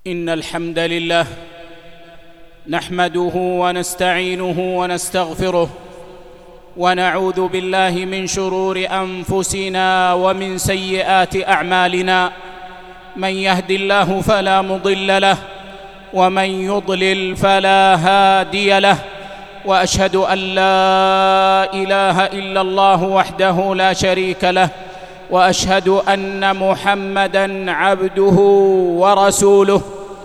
إن الحمد لله نحمده ونستعينه ونستغفره ونعوذ بالله من شرور أنفسنا ومن سيئات أعمالنا. من يهد الله فلا مضل له ومن يضلل فلا هادي له، وأشهد أن لا إله إلا الله وحده لا شريك له، وأشهد أن محمدًا عبده ورسوله.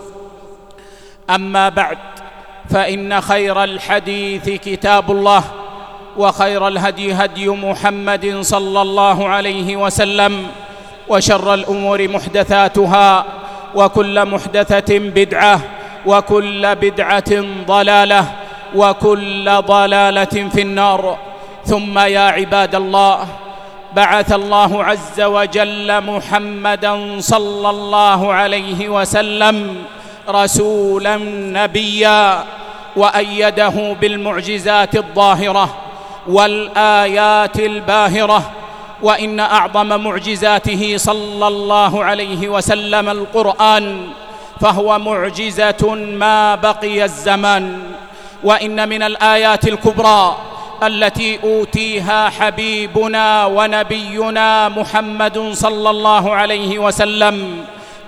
أما بعد، فإن خير الحديث كتاب الله، وخير الهدي هدي محمد صلى الله عليه وسلم، وشر الأمور محدثاتها، وكل محدثة بدعة، وكل بدعة ضلالة، وكل ضلالة في النار. ثم يا عباد الله، بعث الله عز وجل محمدًا صلى الله عليه وسلم رسولاً نبياً، وأيده بالمعجزات الظاهرة والآيات الباهرة. وإن أعظم معجزاته صلى الله عليه وسلم القرآن، فهو معجزة ما بقي الزمان. وإن من الآيات الكبرى التي أوتيها حبيبنا ونبينا محمد صلى الله عليه وسلم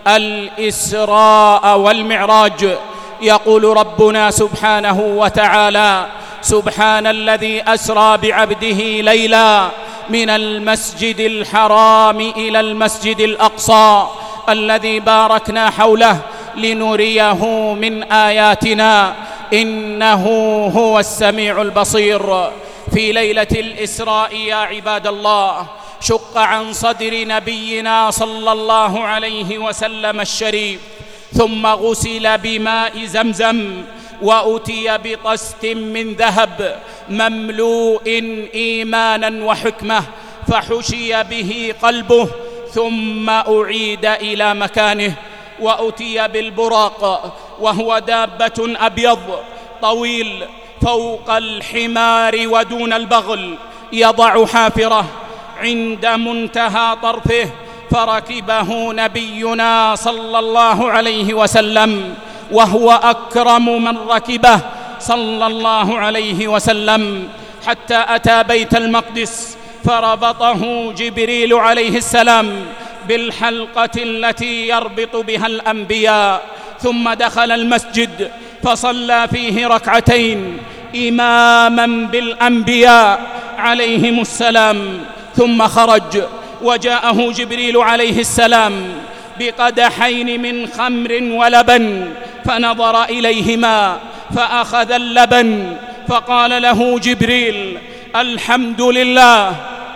الإسراء والمعراج. يقول ربنا سبحانه وتعالى: سبحان الذي أسرى بعبده ليلا من المسجد الحرام إلى المسجد الأقصى الذي باركنا حوله لنريه من آياتنا، إنه هو السميع البصير. في ليلة الإسراء يا عباد الله، شق عن صدر نبينا صلى الله عليه وسلم الشريف، ثم غسل بماء زمزم، وأتي بطست من ذهب مملوء إيمانا وحكمة، فحشي به قلبه ثم أعيد إلى مكانه. وأتي بالبراق، وهو دابة أبيض طويل فوق الحمار ودون البغل، يضع حافره عند منتهى طرفه، فركبه نبينا صلى الله عليه وسلم، وهو أكرم من ركبه صلى الله عليه وسلم، حتى أتى بيت المقدس، فربطه جبريل عليه السلام بالحلقة التي يربط بها الأنبياء، ثم دخل المسجد فصلى فيه ركعتين إماماً بالأنبياء عليهم السلام، ثم خرج وجاءه جبريل عليه السلام بقدحين من خمر ولبن، فنظر إليهما فأخذ اللبن، فقال له جبريل: الحمد لله،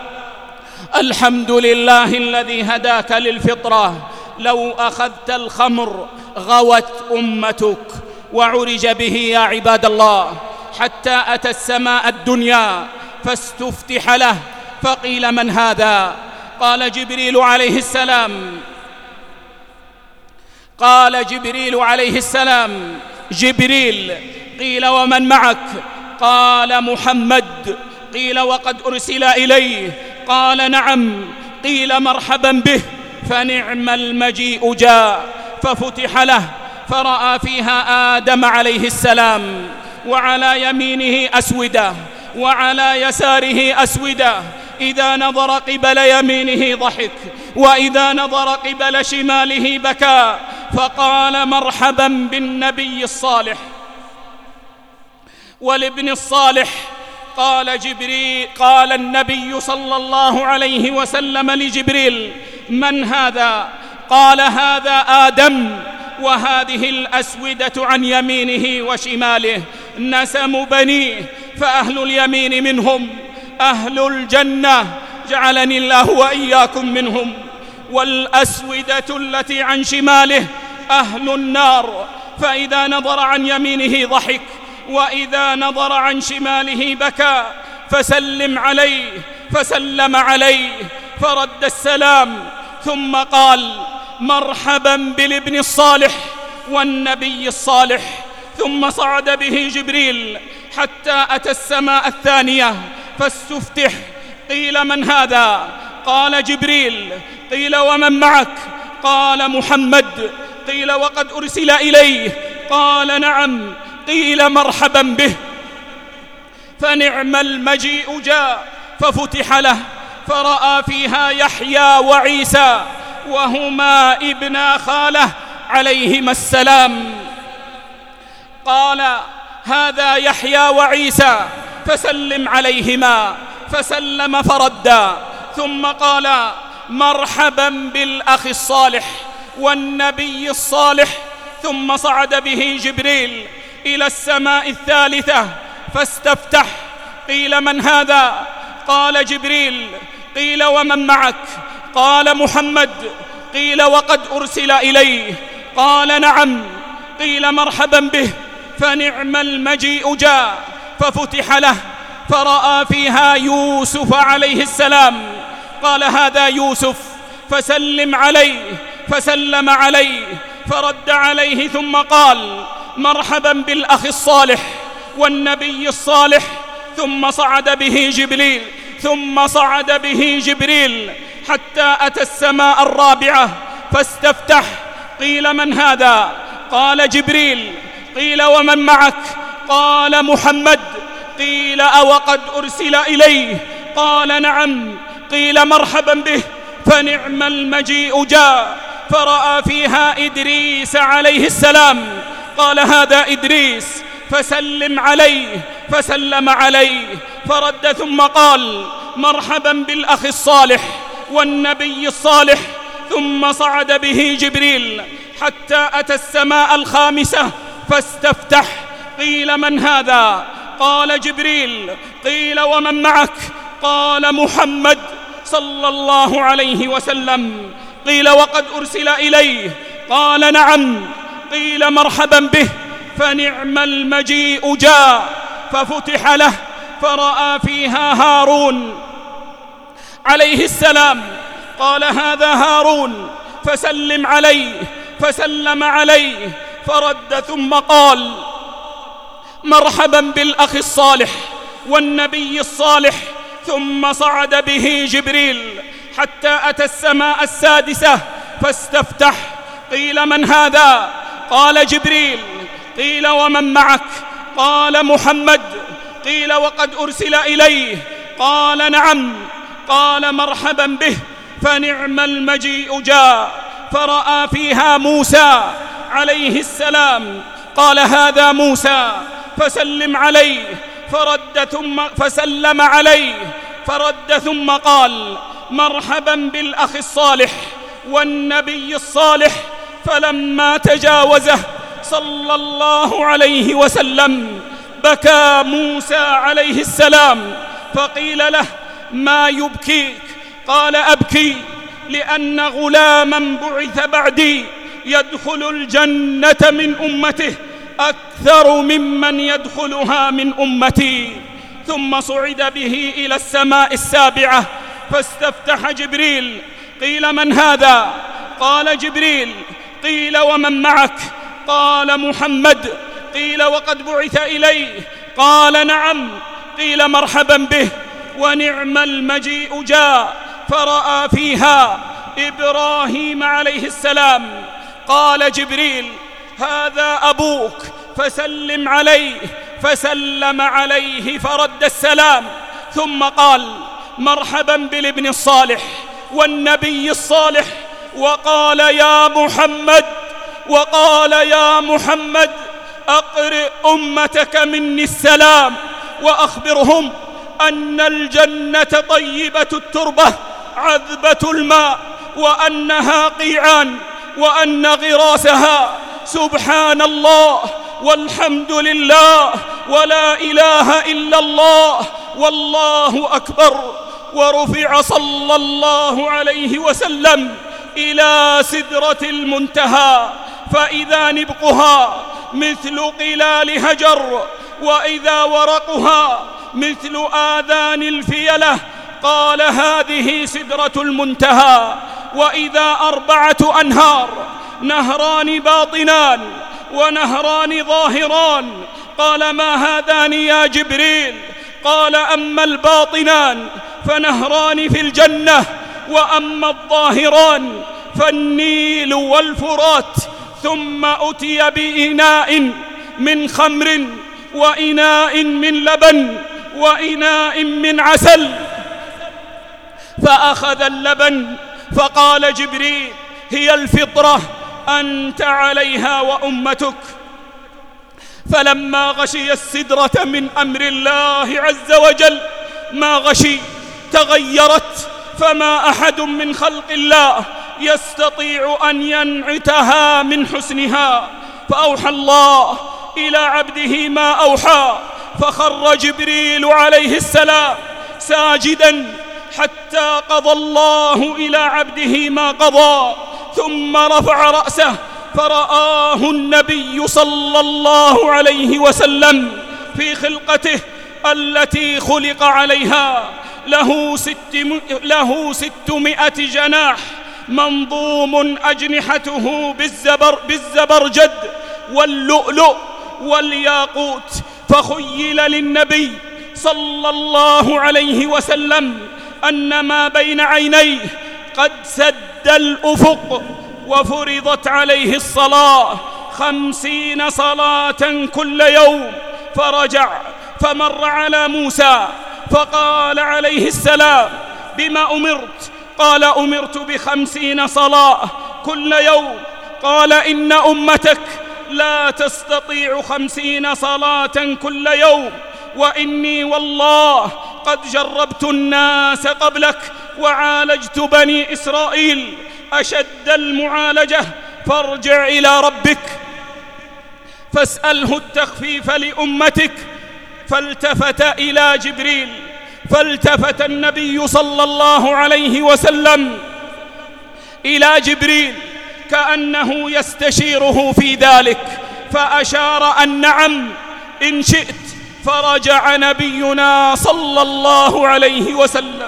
الحمد لله الذي هداك للفطرة، لو أخذت الخمر غوت أمتك. وعرج به يا عباد الله حتى أتى السماء الدنيا، فاستفتح له، فقيل: من هذا؟ قال جبريل عليه السلام، قال جبريل عليه السلام: جبريل. قيل: ومن معك؟ قال: محمد. قيل: وقد أرسل إليه؟ قال: نعم. قيل: مرحبا به. فنعم المجيء جاء، ففتح له، فرأى فيها آدم عليه السلام، وعلى يمينه أسودة، وعلى يساره أسودة. إذا نظر قبل يمينه ضحك، وإذا نظر قبل شماله بكى، فقال: مرحبا بالنبي الصالح والابن الصالح. قال النبي صلى الله عليه وسلم لجبريل: من هذا؟ قال: هذا آدم، وهذه الأسودة عن يمينه وشماله نسم بنيه، فأهل اليمين منهم أهل الجنة، جعلني الله وإياكم منهم، والأسودة التي عن شماله أهل النار. فإذا نظر عن يمينه ضحك، وإذا نظر عن شماله بكى. فسلم عليه، فسلم عليه، فرد السلام، ثم قال: مرحبا بالابن الصالح والنبي الصالح. ثم صعد به جبريل حتى أتى السماء الثانية، فاستفتح. قيل: من هذا؟ قال: جبريل. قيل: ومن معك؟ قال: محمد. قيل وقد أرسل إليه؟ قال نعم. قيل مرحبا به. فنعم المجيء جاء ففتح له فرأى فيها يحيى وعيسى وهما ابنا خاله عليهما السلام. قال هذا يحيى وعيسى فسلم عليهما، فسلم فردا، ثم قال مرحبا بالأخ الصالح والنبي الصالح. ثم صعد به جبريل إلى السماء الثالثة فاستفتح. قيل من هذا؟ قال جبريل. قيل ومن معك؟ قال محمد. قيل وقد أرسل إليه؟ قال نعم. قيل مرحبا به. فنعم المجيء جاء ففتح له فرأى فيها يوسف عليه السلام. قال هذا يوسف فسلم عليه، فسلم عليه فرد عليه، ثم قال مرحبا بالأخ الصالح والنبي الصالح. ثم صعد به جبريل حتى أتى السماء الرابعة فاستفتح. قيل من هذا؟ قال جبريل. قيل ومن معك؟ قال محمد. قيل أوقد أرسل إليه؟ قال نعم. قيل مرحبا به. فنعم المجيء جاء فرأى فيها إدريس عليه السلام. قال هذا إدريس فسلم عليه، فسلم عليه فرد، ثم قال مرحبا بالأخ الصالح والنبي الصالح. ثم صعد به جبريل حتى أتى السماء الخامسة فاستفتح. قيل من هذا؟ قال جبريل. قيل ومن معك؟ قال محمد صلى الله عليه وسلم. قيل وقد أرسل إليه؟ قال نعم. قيل مرحبا به. فنعم المجيء جاء ففتح له فرأى فيها هارون عليه السلام. قال هذا هارون فسلم عليه، فسلم عليه فرد، ثم قال مرحبا بالأخ الصالح والنبي الصالح. ثم صعد به جبريل حتى أتى السماء السادسة فاستفتح. قيل من هذا؟ قال جبريل. قيل ومن معك؟ قال محمد. قيل وقد أرسل إليه؟ قال نعم. قال مرحبا به. فنعم المجيء جاء فرأى فيها موسى عليه السلام. قال هذا موسى فسلم عليه، فسلم عليه فرد، ثم قال مرحبا بالأخ الصالح والنبي الصالح. فلما تجاوزه صلى الله عليه وسلم بكى موسى عليه السلام، فقيل له ما يبكيك؟ قال أبكي لأن غلاما بعث بعدي يدخل الجنة من أمته أكثر ممن يدخلها من أمتي. ثم صعد به إلى السماء السابعة فاستفتح جبريل. قيل من هذا؟ قال جبريل. قيل ومن معك؟ قال محمد. قيل وقد بعث إليه؟ قال نعم. قيل مرحبا به. ونعم المجيء جاء فرأى فيها إبراهيم عليه السلام. قال جبريل هذا أبوك فسلم عليه، فسلم عليه فرد السلام، ثم قال مرحبا بالابن الصالح والنبي الصالح. وقال يا محمد أقرئ أمتك مني السلام وأخبرهم أن الجنة طيبة التربة عذبة الماء، وأنها قيعان، وأن غراسها سبحان الله والحمد لله ولا إله إلا الله والله أكبر. ورفع صلى الله عليه وسلم إلى سدرة المنتهى، فإذا نبقها مثل قلال هجر، وإذا ورقها مثل آذان الفيلة. قال هذه سدرة المنتهى. وإذا 4 أنهار، نهران باطنان ونهران ظاهران. قال ما هذان يا جبريل؟ قال أما الباطنان فنهران في الجنة، وأما الظاهران فالنيل والفرات. ثم أتي بإناء من خمر وإناء من لبن وإناء من عسل، فأخذ اللبن فقال جبريل: هي الفطرة، أنت عليها وأمتك. فلما غشي السدرة من أمر الله عز وجل ما غشي تغيرت، فما أحد من خلق الله يستطيع أن ينعتها من حسنها. فأوحى الله إلى عبده ما أوحى، فخر جبريل عليه السلام ساجدا حتى قضى الله إلى عبده ما قضى، ثم رفع رأسه فرآه النبي صلى الله عليه وسلم في خلقته التي خلق عليها، له 600 جناح منظوم أجنحته بالزبرجد واللؤلؤ والياقوت. فخيل للنبي صلى الله عليه وسلم أن ما بين عينيه قد سد الأفق، وفرضت عليه الصلاة 50 صلاة كل يوم. فرجع فمر على موسى فقال عليه السلام: بما أمرت؟ قال: أمرت ب50 صلاة كل يوم. قال: إن أمتك لا تستطيع 50 صلاة كل يوم، وإني والله قد جربت الناس قبلك وعالجت بني إسرائيل أشد المعالجة، فارجع إلى ربك فاسأله التخفيف لأمتك. فالتفت إلى جبريل، فالتفت النبي صلى الله عليه وسلم إلى جبريل كأنه يستشيره في ذلك، فأشار أن نعم إن شئت. فرجع نبينا صلى الله عليه وسلم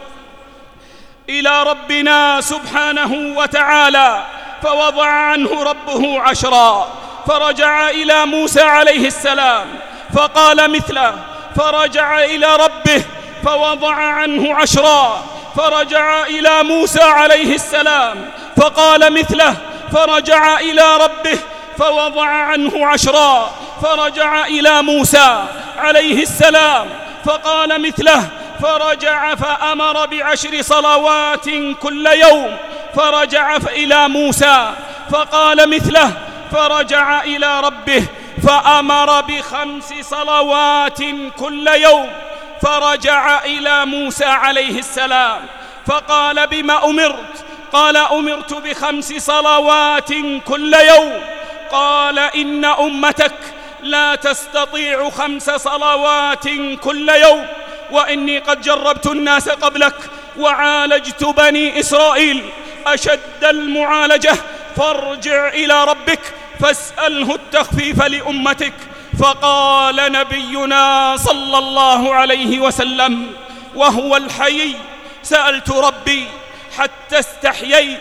إلى ربنا سبحانه وتعالى، فوضع عنه ربه 10. فرجع إلى موسى عليه السلام فقال مثله، فرجع إلى ربه فوضع عنه 10. فرجع إلى موسى عليه السلام فقال مثله، فرجع إلى ربه فوضع عنه 10. فرجع إلى موسى عليه السلام فقال مثله، فرجع فأمر ب10 صلوات كل يوم. فرجع إلى موسى فقال مثله، فرجع إلى ربه فأمر ب5 صلوات كل يوم. فرجع إلى موسى عليه السلام فقال: بما أمرت؟ قال: أمرت ب5 صلوات كل يوم. قال: إن أمتك لا تستطيع 5 صلوات كل يوم، وإني قد جربت الناس قبلك وعالجت بني إسرائيل أشد المعالجة، فارجع إلى ربك فاسأله التخفيف لأمتك. فقال نبينا صلى الله عليه وسلم وهو الحي: سألت ربي حتى استحييت،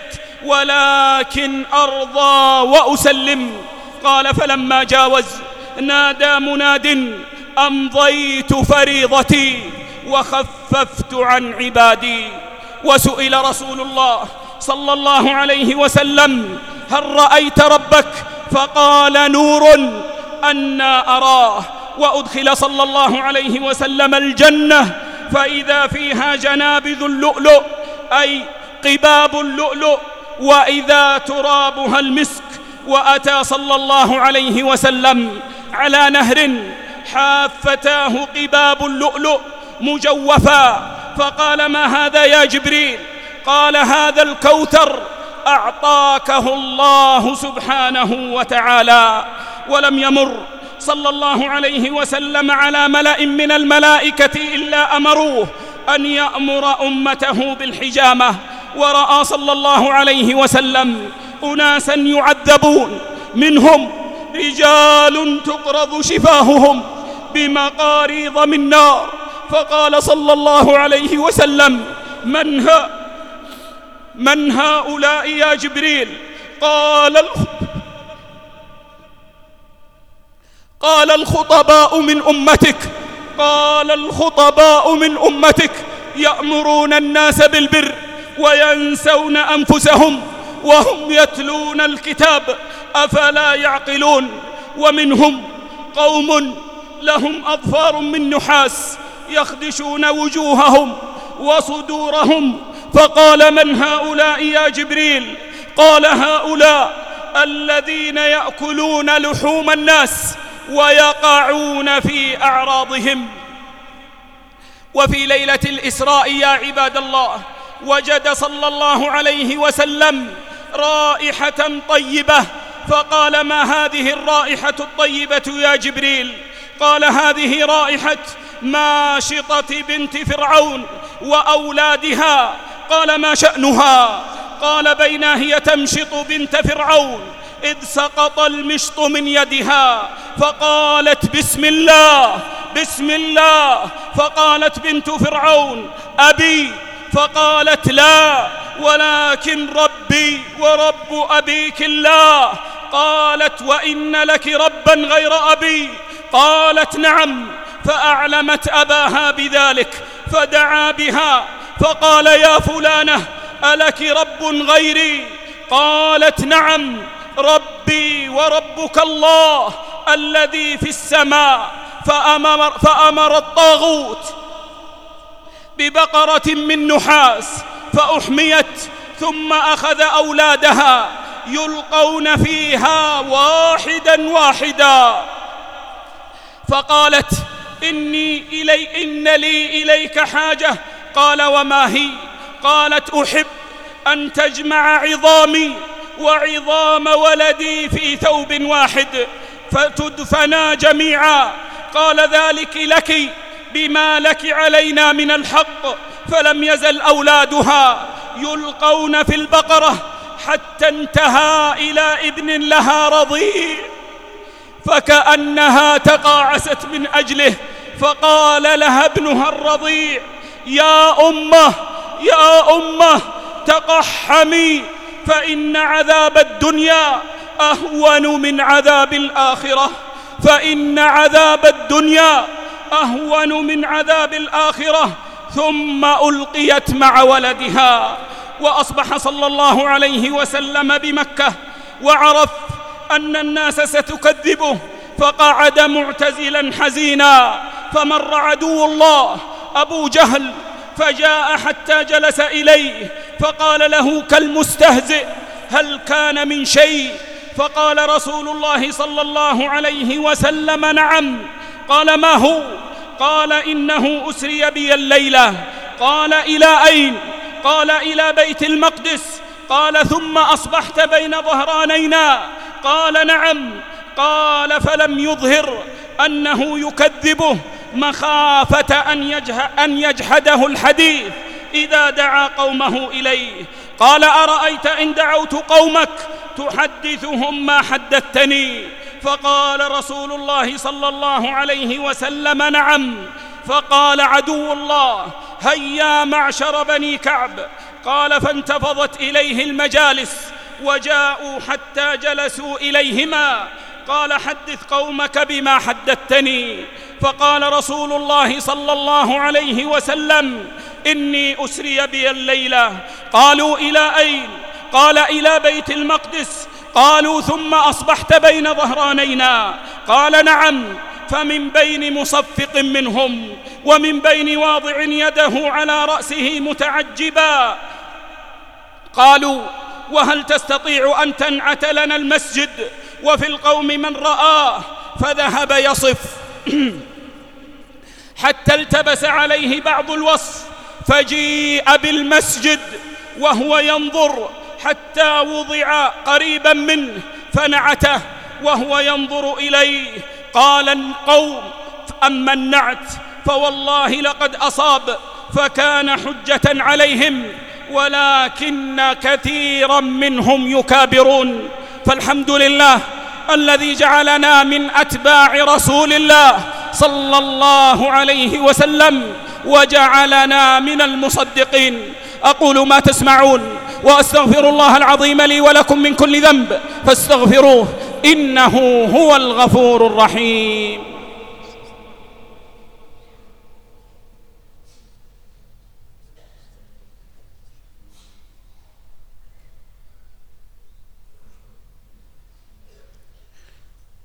ولكن أرضى وأسلم. قال: فلما جاوز نادى مناد: أمضيت فريضتي وخففت عن عبادي. وسئل رسول الله صلى الله عليه وسلم: هل رأيت ربك؟ فقال: نور أنا أراه. وأدخل صلى الله عليه وسلم الجنة فإذا فيها جنابذ اللؤلؤ، أي قباب اللؤلؤ، وإذا ترابها المسك. وأتى صلى الله عليه وسلم على نهر حافتاه قباب اللؤلؤ مجوفا، فقال: ما هذا يا جبريل؟ قال: هذا الكوثر أعطاكه الله سبحانه وتعالى. ولم يمر صلى الله عليه وسلم على ملأ من الملائكة إلا أمروه أن يأمر أمته بالحجامة. ورأى صلى الله عليه وسلم أناسا يعذبون، منهم رجال تقرض شفاههم بمقاريض من نار. فقال صلى الله عليه وسلم: من هؤلاء يا جبريل؟ قال: الخطباء من أمتك. قال: الخطباء من أمتك يأمرون الناس بالبر وينسون أنفسهم وهم يتلون الكتاب. أفلا يعقلون؟ ومنهم قوم لهم أظفار من نحاس يخدشون وجوههم وصدورهم، فقال: من هؤلاء يا جبريل؟ قال: هؤلاء الذين يأكلون لحوم الناس ويقعون في أعراضهم. وفي ليلة الإسراء يا عباد الله وجد صلى الله عليه وسلم رائحة طيبة، فقال: ما هذه الرائحة الطيبة يا جبريل؟ قال: هذه رائحة ماشطة بنت فرعون وأولادها. قال: ما شأنها؟ قال: بينا هي تمشط بنت فرعون إذ سقط المشط من يدها فقالت: بسم الله بسم الله. فقالت بنت فرعون: أبي؟ فقالت: لا، ولكن ربي ورب أبيك الله. قالت: وإن لك ربا غير أبي؟ قالت: نعم. فأعلمت أباها بذلك فدعا بها فقال: يا فلانة، ألك رب غيري؟ قالت: نعم، ربي وربك الله الذي في السماء. فأمر الطاغوت ببقرة من نحاس فأحميت، ثم أخذ أولادها يلقون فيها واحدا واحدا، فقالت: إن لي إليك حاجة. قال: وما هي؟ قالت: أحب أن تجمع عظامي وعظام ولدي في ثوب واحد فتدفنا جميعا. قال: ذلك لك بما لك علينا من الحق. فلم يزل أولادها يلقون في البقرة حتى انتهى إلى ابن لها رضيع، فكأنها تقاعست من أجله. فقال لها ابنها الرضيع: يا أمه يا أمه، تقحمي، فإن عذاب الدنيا أهون من عذاب الآخرة، فإن عذاب الدنيا أهون من عذاب الآخرة. ثم ألقيت مع ولدها. وأصبح صلى الله عليه وسلم بمكة وعرف أن الناس ستكذبه، فقعد معتزلا حزينا، فمر عدو الله أبو جهل فجاء حتى جلس إليه فقال له كالمستهزئ: هل كان من شيء؟ فقال رسول الله صلى الله عليه وسلم: نعم. قال: ما هو؟ قال: إنه أسري بي الليلة. قال: إلى أين؟ قال: إلى بيت المقدس. قال: ثم أصبحت بين ظهرانينا؟ قال: نعم. قال: فلم يظهر أنه يكذبه مخافة أن يجحده الحديث إذا دعا قومه إليه. قال: أرأيت إن دعوت قومك تحدثهم ما حدثتني؟ فقال رسول الله صلى الله عليه وسلم: نعم. فقال عدو الله: هيا معشر بني كعب. قال: فانتفضت إليه المجالس وجاءوا حتى جلسوا إليهما. قال: حدث قومك بما حدثتني. فقال رسول الله صلى الله عليه وسلم: إني أسري بي الليلة. قالوا: إلى أين؟ قال: إلى بيت المقدس. قالوا: ثم أصبحت بين ظهرانينا؟ قال: نعم. فمن بين مصفق منهم ومن بين واضع يده على رأسه متعجبا. قالوا: وهل تستطيع أن تنعت لنا المسجد وفي القوم من رآه؟ فذهب يصف حتى التبس عليه بعض الوصف، فجيء بالمسجد وهو ينظر حتى وضع قريبا منه فنعته وهو ينظر إليه. قال القوم: أما النعت فوالله لقد أصاب، فكان حجة عليهم، ولكن كثيرا منهم يكابرون. فالحمد لله الذي جعلنا من أتباع رسول الله صلى الله عليه وسلم وجعلنا من المصدقين. أقول ما تسمعون وأستغفر الله العظيم لي ولكم من كل ذنب فاستغفروه إنه هو الغفور الرحيم.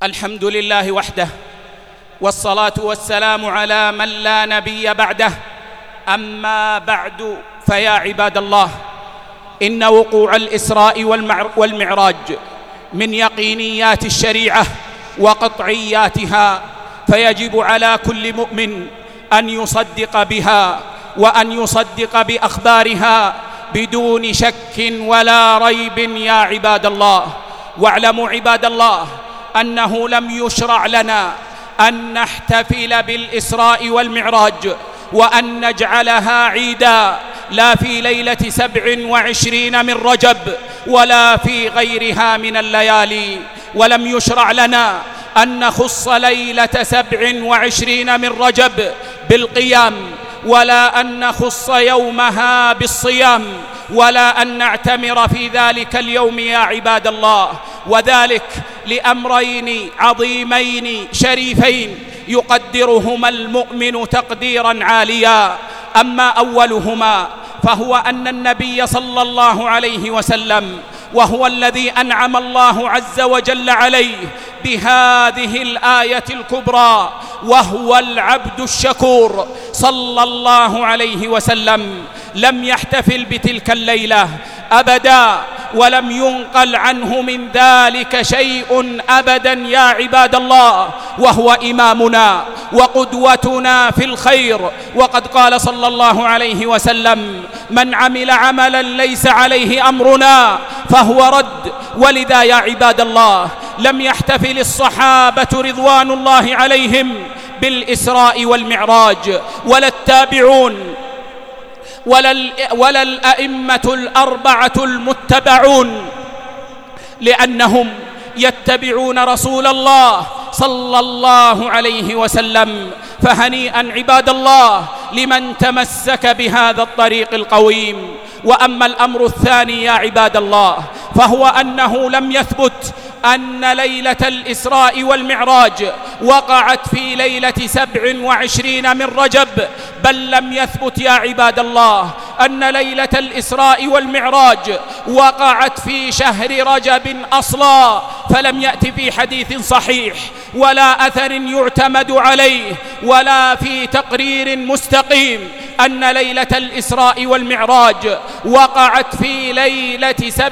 الحمد لله وحده، والصلاة والسلام على من لا نبي بعده. أما بعد، فيا عباد الله، إن وقوع الإسراء والمعراج من يقينيات الشريعة وقطعياتها، فيجب على كل مؤمن أن يصدق بها وأن يصدق بأخبارها بدون شك ولا ريب يا عباد الله. واعلموا عباد الله أنه لم يشرع لنا أن نحتفل بالإسراء والمعراج وأن نجعلها عيدا، لا في ليلة 27 من رجب ولا في غيرها من الليالي. ولم يشرع لنا أن نخص ليلة 27 من رجب بالقيام، ولا أن نخص يومها بالصيام، ولا أن نعتمر في ذلك اليوم يا عباد الله، وذلك لأمرين عظيمين شريفين يقدرهما المؤمن تقديرا عاليا. أما أولهما فهو أن النبي صلى الله عليه وسلم، وهو الذي أنعم الله عز وجل عليه بهذه الآية الكبرى، وهو العبد الشكور صلى الله عليه وسلم، لم يحتفل بتلك الليلة أبدا، ولم ينقل عنه من ذلك شيء أبدا يا عباد الله، وهو إمامنا وقدوتنا في الخير. وقد قال صلى الله عليه وسلم: من عمل عملا ليس عليه أمرنا فهو رد. ولذا يا عباد الله لم يحتفل الصحابة رضوان الله عليهم بالإسراء والمعراج، ولا التابعون ولا الأئمة الأربعة المتبعون، لأنهم يتبعون رسول الله صلى الله عليه وسلم. فهنيئا عباد الله لمن تمسك بهذا الطريق القويم. وأما الأمر الثاني يا عباد الله فهو أنه لم يثبت أن ليلة الإسراء والمعراج وقعت في ليلة 27 من رجب، بل لم يثبت يا عباد الله أن ليلة الإسراء والمعراج وقعت في شهر رجب أصلا، فلم يأتي في حديث صحيح ولا أثر يعتمد عليه ولا في تقرير مستقيم أن ليلة الإسراء والمعراج وقعت في ليلة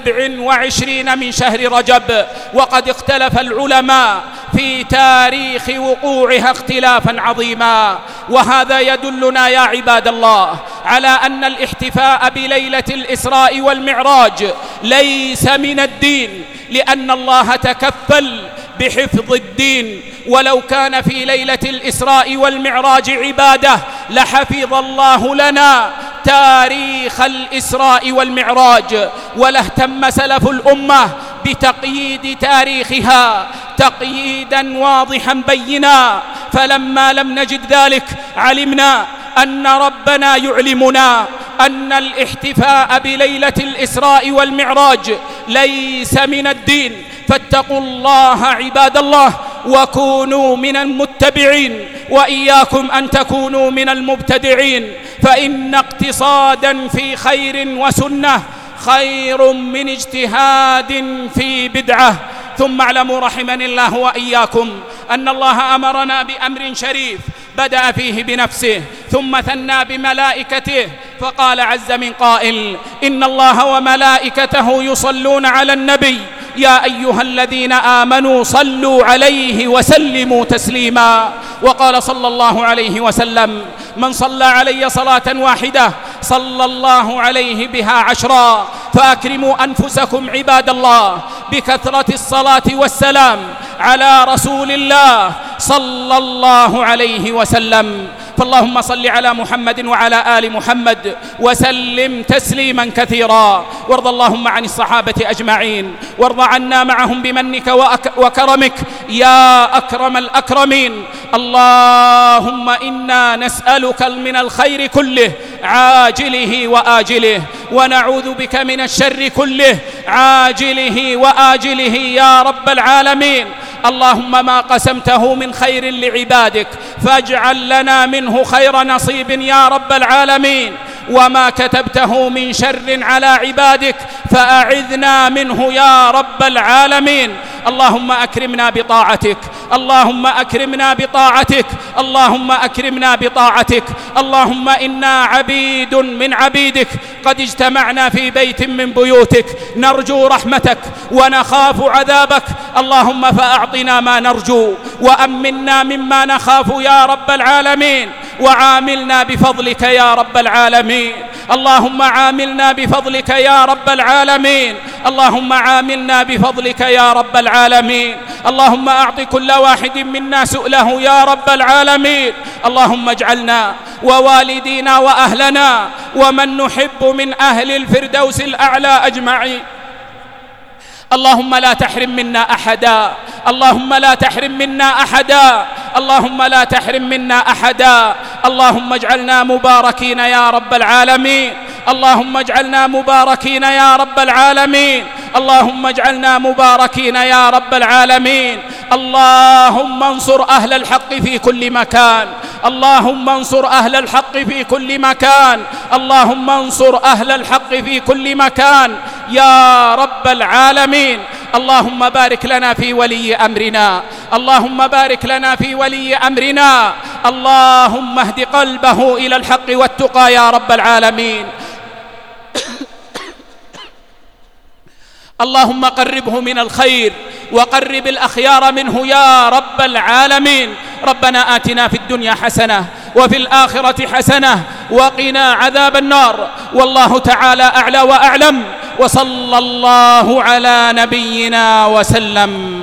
27 من شهر رجب. وقد اختلف العلماء في تاريخ وقوعها اختلافا عظيما، وهذا يدلنا يا عباد الله على أن الاحتفاء بليلة الإسراء والمعراج ليس من الدين، لأن الله تكفل بحفظ الدين. ولو كان في ليلة الإسراء والمعراج عبادة لحفظ الله لنا تاريخ الإسراء والمعراج، ولاهتم سلف الأمة بتقييد تاريخها تقييدا واضحا بينا. فلما لم نجد ذلك علمنا أن ربنا يعلمنا أن الاحتفاء بليلة الإسراء والمعراج ليس من الدين. فاتقوا الله عباد الله وكونوا من المتبعين، وإياكم أن تكونوا من المبتدعين، فإن اقتصادا في خير وسنة خير من اجتهاد في بدعة. ثم اعلموا رحمني الله وإياكم أن الله أمرنا بأمر شريف بدأ فيه بنفسه ثم ثنى بملائكته، فقال عز من قائل: إن الله وملائكته يصلون على النبي يا أيها الذين آمنوا صلوا عليه وسلموا تسليما. وقال صلى الله عليه وسلم: من صلى علي صلاة واحدة صلى الله عليه بها 10. فأكرموا أنفسكم عباد الله بكثرة الصلاة والسلام على رسول الله صلى الله عليه وسلم. فاللهم صل على محمد وعلى آل محمد وسلم تسليما كثيرا. وارض اللهم عن الصحابة أجمعين، وارض عنا معهم بمنك وكرمك يا أكرم الأكرمين. اللهم إنا نسألك من الخير كله عاجله وآجله، ونعوذ بك من الشر كله عاجله وآجله يا رب العالمين. اللهم ما قسمته من خير لعبادك فاجعل لنا منه خير نصيب يا رب العالمين، وما كتبته من شر على عبادك فأعذنا منه يا رب العالمين. اللهم أكرمنا بطاعتك، اللهم أكرمنا بطاعتك، اللهم أكرمنا بطاعتك. اللهم إنا عبيد من عبيدك قد اجتمعنا في بيت من بيوتك نرجو رحمتك ونخاف عذابك، اللهم فأعطنا ما نرجو وأمنا مما نخاف يا رب العالمين، وعاملنا بفضلك يا رب العالمين. اللهم عاملنا بفضلك يا رب العالمين، اللهم عاملنا بفضلك يا رب العالمين. اللهم أعط كل واحد منا سؤله يا رب العالمين. اللهم اجعلنا ووالدينا وأهلنا ومن نحب من أهل الفردوس الأعلى أجمعين. اللهم لا تحرم منا أحدا، اللهم لا تحرم منا أحدا، اللهم لا تحرم منا أحدا. اللهم اجعلنا مباركين يا رب العالمين، اللهم اجعلنا مباركين يا رب العالمين، اللهم اجعلنا مباركين يا رب العالمين. اللهم انصر أهل الحق في كل مكان، اللهم انصر أهل الحق في كل مكان، اللهم انصر أهل الحق في كل مكان يا رب العالمين. اللهم بارك لنا في ولي أمرنا، اللهم بارك لنا في ولي أمرنا، اللهم اهد قلبه إلى الحق والتقى يا رب العالمين. اللهم قربه من الخير وقرب الأخيار منه يا رب العالمين. ربنا آتنا في الدنيا حسنة وفي الآخرة حسنة وقنا عذاب النار. والله تعالى أعلى وأعلم، وصلى الله على نبينا وسلم.